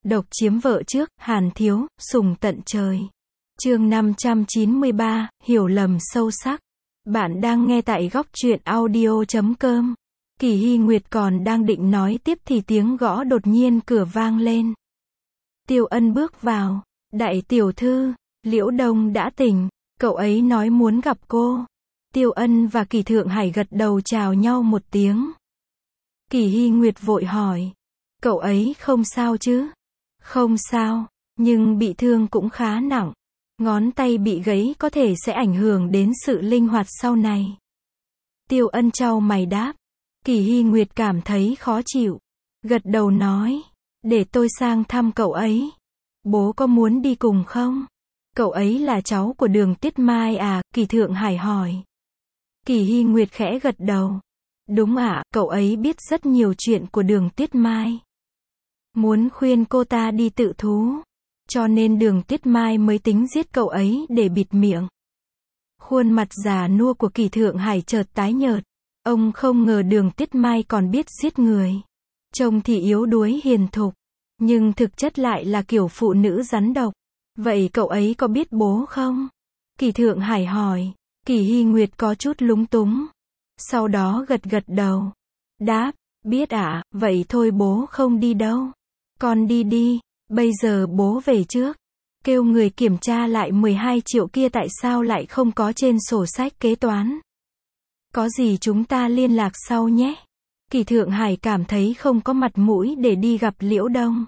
Độc chiếm vợ trước, Hàn thiếu, sùng tận trời. Chương 593, hiểu lầm sâu sắc. Bạn đang nghe tại góc truyện audio.com. Kỳ Hy Nguyệt còn đang định nói tiếp thì tiếng gõ đột nhiên cửa vang lên. Tiêu Ân bước vào. Đại tiểu thư, Liễu Đông đã tỉnh, cậu ấy nói muốn gặp cô. Tiêu Ân và Kỳ Thượng Hải gật đầu chào nhau một tiếng. Kỳ Hy Nguyệt vội hỏi, cậu ấy không sao chứ? Không sao, nhưng bị thương cũng khá nặng. Ngón tay bị gãy có thể sẽ ảnh hưởng đến sự linh hoạt sau này. Tiêu Ân chau mày đáp. Kỳ Hy Nguyệt cảm thấy khó chịu. Gật đầu nói, để tôi sang thăm cậu ấy. Bố có muốn đi cùng không? Cậu ấy là cháu của Đường Tiết Mai à? Kỳ Thượng Hải hỏi. Kỳ Hy Nguyệt khẽ gật đầu. Đúng ạ, cậu ấy biết rất nhiều chuyện của Đường Tiết Mai. Muốn khuyên cô ta đi tự thú. Cho nên Đường Tiết Mai mới tính giết cậu ấy để bịt miệng. Khuôn mặt già nua của Kỳ Thượng Hải chợt tái nhợt. Ông không ngờ Đường Tiết Mai còn biết giết người. Trông thì yếu đuối hiền thục, nhưng thực chất lại là kiểu phụ nữ rắn độc. Vậy cậu ấy có biết bố không? Kỳ Thượng Hải hỏi. Kỳ Hy Nguyệt có chút lúng túng. Sau đó gật gật đầu. Đáp, biết ạ, vậy thôi bố không đi đâu. Con đi đi, bây giờ bố về trước. Kêu người kiểm tra lại 12 triệu kia tại sao lại không có trên sổ sách kế toán. Có gì chúng ta liên lạc sau nhé. Kỳ Thượng Hải cảm thấy không có mặt mũi để đi gặp Liễu Đông.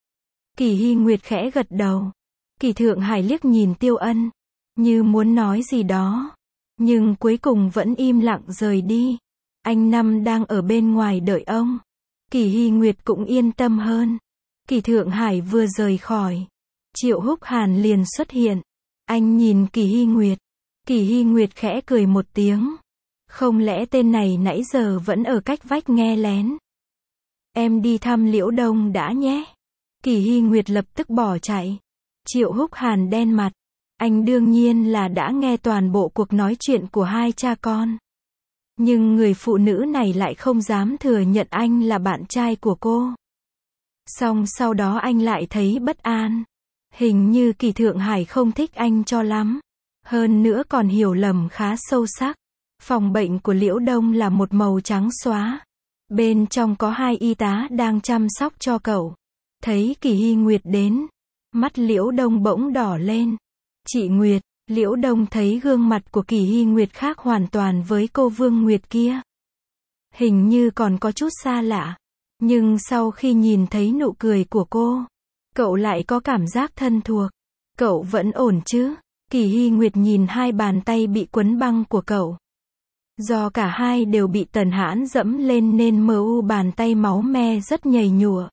Kỳ Hy Nguyệt khẽ gật đầu. Kỳ Thượng Hải liếc nhìn Tiêu Ân, như muốn nói gì đó, nhưng cuối cùng vẫn im lặng rời đi. Anh Năm đang ở bên ngoài đợi ông. Kỳ Hy Nguyệt cũng yên tâm hơn. Kỳ Thượng Hải vừa rời khỏi, Triệu Húc Hàn liền xuất hiện. Anh nhìn Kỳ Hy Nguyệt. Kỳ Hy Nguyệt khẽ cười một tiếng. Không lẽ tên này nãy giờ vẫn ở cách vách nghe lén? Em đi thăm Liễu Đông đã nhé. Kỳ Hy Nguyệt lập tức bỏ chạy. Triệu Húc Hàn đen mặt. Anh đương nhiên là đã nghe toàn bộ cuộc nói chuyện của hai cha con. Nhưng người phụ nữ này lại không dám thừa nhận anh là bạn trai của cô. Xong sau đó anh lại thấy bất an. Hình như Kỳ Thượng Hải không thích anh cho lắm. Hơn nữa còn hiểu lầm khá sâu sắc. Phòng bệnh của Liễu Đông là một màu trắng xóa. Bên trong có hai y tá đang chăm sóc cho cậu. Thấy Kỳ Hy Nguyệt đến, mắt Liễu Đông bỗng đỏ lên. Chị Nguyệt, Liễu Đông thấy gương mặt của Kỳ Hy Nguyệt khác hoàn toàn với cô Vương Nguyệt kia. Hình như còn có chút xa lạ. Nhưng sau khi nhìn thấy nụ cười của cô, cậu lại có cảm giác thân thuộc. Cậu vẫn ổn chứ? Kỳ Hy Nguyệt nhìn hai bàn tay bị quấn băng của cậu. Do cả hai đều bị Tần Hãn dẫm lên nên mu bàn tay máu me rất nhầy nhụa.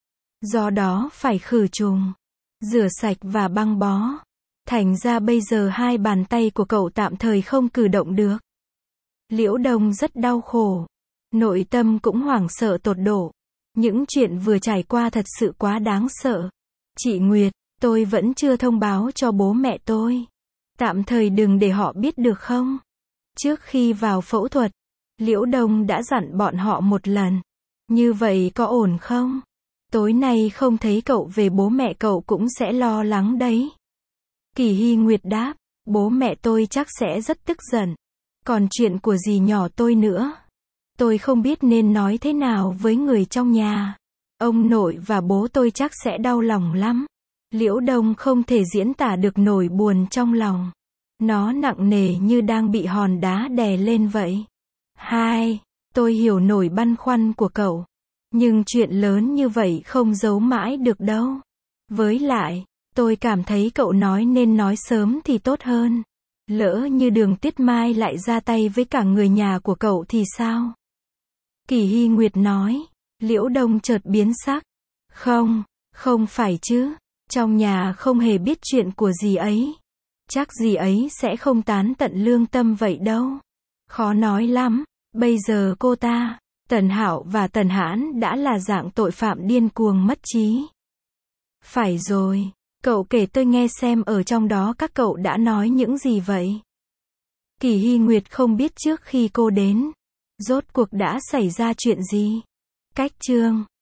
Do đó phải khử trùng, rửa sạch và băng bó. Thành ra bây giờ hai bàn tay của cậu tạm thời không cử động được. Liễu Đông rất đau khổ. Nội tâm cũng hoảng sợ tột độ. Những chuyện vừa trải qua thật sự quá đáng sợ. Chị Nguyệt, tôi vẫn chưa thông báo cho bố mẹ tôi. Tạm thời đừng để họ biết được không? Trước khi vào phẫu thuật, Liễu Đông đã dặn bọn họ một lần. Như vậy có ổn không? Tối nay không thấy cậu về bố mẹ cậu cũng sẽ lo lắng đấy. Kỳ Hy Nguyệt đáp, bố mẹ tôi chắc sẽ rất tức giận. Còn chuyện của dì nhỏ tôi nữa. Tôi không biết nên nói thế nào với người trong nhà. Ông nội và bố tôi chắc sẽ đau lòng lắm. Liễu Đông không thể diễn tả được nỗi buồn trong lòng. Nó nặng nề như đang bị hòn đá đè lên vậy. Tôi hiểu nỗi băn khoăn của cậu. Nhưng chuyện lớn như vậy không giấu mãi được đâu. Với lại, tôi cảm thấy cậu nói nên nói sớm thì tốt hơn. Lỡ như Đường Tiết Mai lại ra tay với cả người nhà của cậu thì sao? Kỳ Hy Nguyệt nói. Liễu Đông chợt biến sắc. Không phải chứ. Trong nhà không hề biết chuyện của dì ấy. Chắc dì ấy sẽ không tán tận lương tâm vậy đâu. Khó nói lắm. Bây giờ cô ta, Tần Hạo và Tần Hãn đã là dạng tội phạm điên cuồng mất trí. Phải rồi. Cậu kể tôi nghe xem ở trong đó các cậu đã nói những gì vậy? Kỳ Hy Nguyệt không biết trước khi cô đến, rốt cuộc đã xảy ra chuyện gì. Cách chương